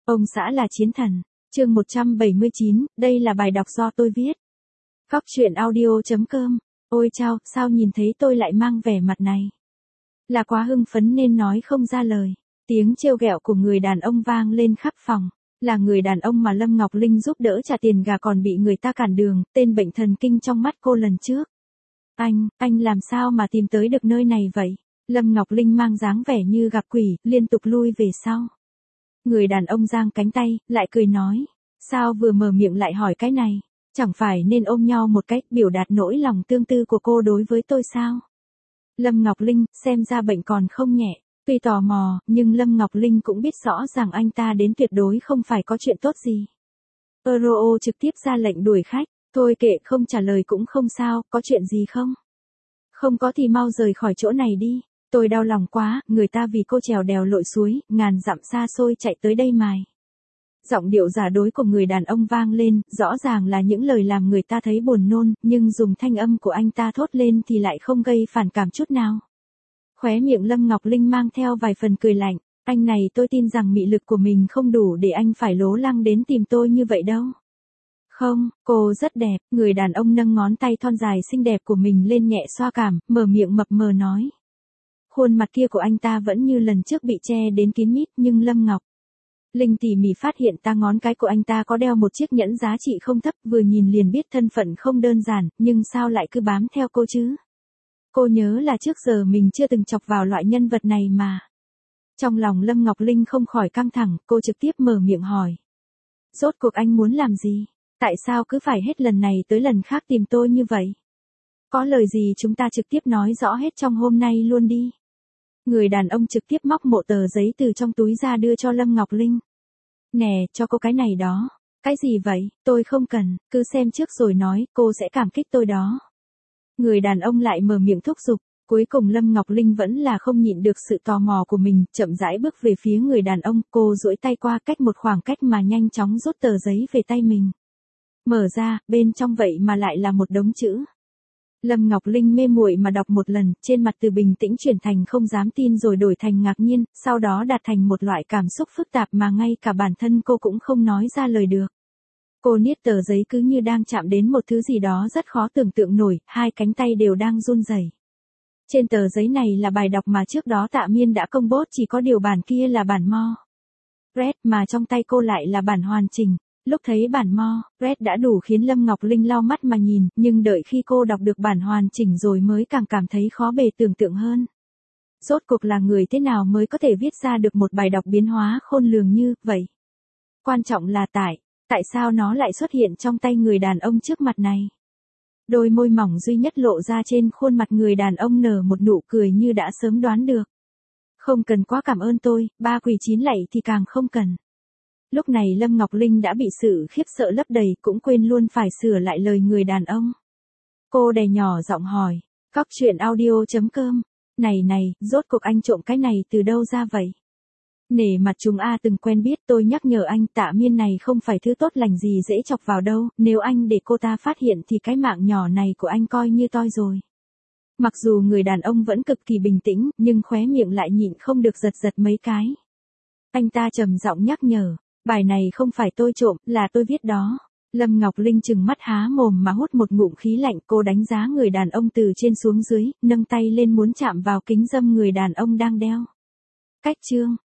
Ông xã là chiến thần. Chương 179, đây là bài đọc do tôi viết. Góc truyện audio.com. Ôi chao, sao nhìn thấy tôi lại mang vẻ mặt này? Là quá hưng phấn nên nói không ra lời. Tiếng trêu ghẹo của người đàn ông vang lên khắp phòng. Là người đàn ông mà Lâm Ngọc Linh giúp đỡ trả tiền gà còn bị người ta cản đường, tên bệnh thần kinh trong mắt cô lần trước. Anh làm sao mà tìm tới được nơi này vậy? Lâm Ngọc Linh mang dáng vẻ như gặp quỷ, liên tục lui về sau. Người đàn ông giang cánh tay, lại cười nói. Sao vừa mở miệng lại hỏi cái này? Chẳng phải nên ôm nhau một cách biểu đạt nỗi lòng tương tư của cô đối với tôi sao? Lâm Ngọc Linh, xem ra bệnh còn không nhẹ. Tuy tò mò, nhưng Lâm Ngọc Linh cũng biết rõ rằng anh ta đến tuyệt đối không phải có chuyện tốt gì. Euro trực tiếp ra lệnh đuổi khách. Thôi kệ, không trả lời cũng không sao, có chuyện gì không? Không có thì mau rời khỏi chỗ này đi. Tôi đau lòng quá, người ta vì cô trèo đèo lội suối, ngàn dặm xa xôi chạy tới đây mài. Giọng điệu giả dối của người đàn ông vang lên, rõ ràng là những lời làm người ta thấy buồn nôn, nhưng dùng thanh âm của anh ta thốt lên thì lại không gây phản cảm chút nào. Khóe miệng Lâm Ngọc Linh mang theo vài phần cười lạnh, anh này tôi tin rằng mị lực của mình không đủ để anh phải lố lăng đến tìm tôi như vậy đâu. Không, cô rất đẹp, người đàn ông nâng ngón tay thon dài xinh đẹp của mình lên nhẹ xoa cảm, mở miệng mập mờ nói. Khuôn mặt kia của anh ta vẫn như lần trước bị che đến kín mít, nhưng Lâm Ngọc Linh tỉ mỉ phát hiện ngón cái của anh ta có đeo một chiếc nhẫn giá trị không thấp, vừa nhìn liền biết thân phận không đơn giản, nhưng sao lại cứ bám theo cô chứ? Cô nhớ là trước giờ mình chưa từng chọc vào loại nhân vật này mà. Trong lòng Lâm Ngọc Linh không khỏi căng thẳng, cô trực tiếp mở miệng hỏi. Rốt cuộc anh muốn làm gì? Tại sao cứ phải hết lần này tới lần khác tìm tôi như vậy? Có lời gì chúng ta trực tiếp nói rõ hết trong hôm nay luôn đi. Người đàn ông trực tiếp móc một tờ giấy từ trong túi ra đưa cho Lâm Ngọc Linh. Nè, cho cô cái này đó. Cái gì vậy? Tôi không cần, cứ xem trước rồi nói, cô sẽ cảm kích tôi đó. Người đàn ông lại mở miệng thúc giục. Cuối cùng Lâm Ngọc Linh vẫn là không nhịn được sự tò mò của mình, chậm rãi bước về phía người đàn ông, cô duỗi tay qua cách một khoảng cách mà nhanh chóng rút tờ giấy về tay mình. Mở ra, bên trong vậy mà lại là một đống chữ. Lâm Ngọc Linh mê muội mà đọc một lần, trên mặt từ bình tĩnh chuyển thành không dám tin rồi đổi thành ngạc nhiên, sau đó đạt thành một loại cảm xúc phức tạp mà ngay cả bản thân cô cũng không nói ra lời được. Cô niết tờ giấy cứ như đang chạm đến một thứ gì đó rất khó tưởng tượng nổi, hai cánh tay đều đang run rẩy. Trên tờ giấy này là bài đọc mà trước đó Tạ Miên đã công bố, chỉ có điều bản kia là bản mo. Red mà trong tay cô lại là bản hoàn chỉnh. Lúc thấy bản mo, Red đã đủ khiến Lâm Ngọc Linh lau mắt mà nhìn, nhưng đợi khi cô đọc được bản hoàn chỉnh rồi mới càng cảm thấy khó bề tưởng tượng hơn. Rốt cuộc là người thế nào mới có thể viết ra được một bài đọc biến hóa khôn lường như vậy? Quan trọng là tại sao nó lại xuất hiện trong tay người đàn ông trước mặt này? Đôi môi mỏng duy nhất lộ ra trên khuôn mặt người đàn ông nở một nụ cười như đã sớm đoán được. Không cần quá cảm ơn tôi, ba quỳ chín lạy thì càng không cần. Lúc này Lâm Ngọc Linh đã bị sự khiếp sợ lấp đầy, cũng quên luôn phải sửa lại lời người đàn ông. Cô đè nhỏ giọng hỏi, góc truyện audio.com, này, rốt cuộc anh trộm cái này từ đâu ra vậy? Nể mặt chúng từng quen biết, tôi nhắc nhở anh, Tạ Miên này không phải thứ tốt lành gì dễ chọc vào đâu, nếu anh để cô ta phát hiện thì cái mạng nhỏ này của anh coi như toi rồi. Mặc dù người đàn ông vẫn cực kỳ bình tĩnh, nhưng khóe miệng lại nhịn không được giật mấy cái. Anh ta trầm giọng nhắc nhở, bài này không phải tôi trộm, là tôi viết đó. Lâm Ngọc Linh trừng mắt há mồm mà hút một ngụm khí lạnh, cô đánh giá người đàn ông từ trên xuống dưới, nâng tay lên muốn chạm vào kính dâm người đàn ông đang đeo. Cách chương